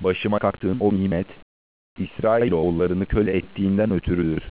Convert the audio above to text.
başıma kalktığın o nimet, İsrailoğullarını köle ettiğinden ötürüdür.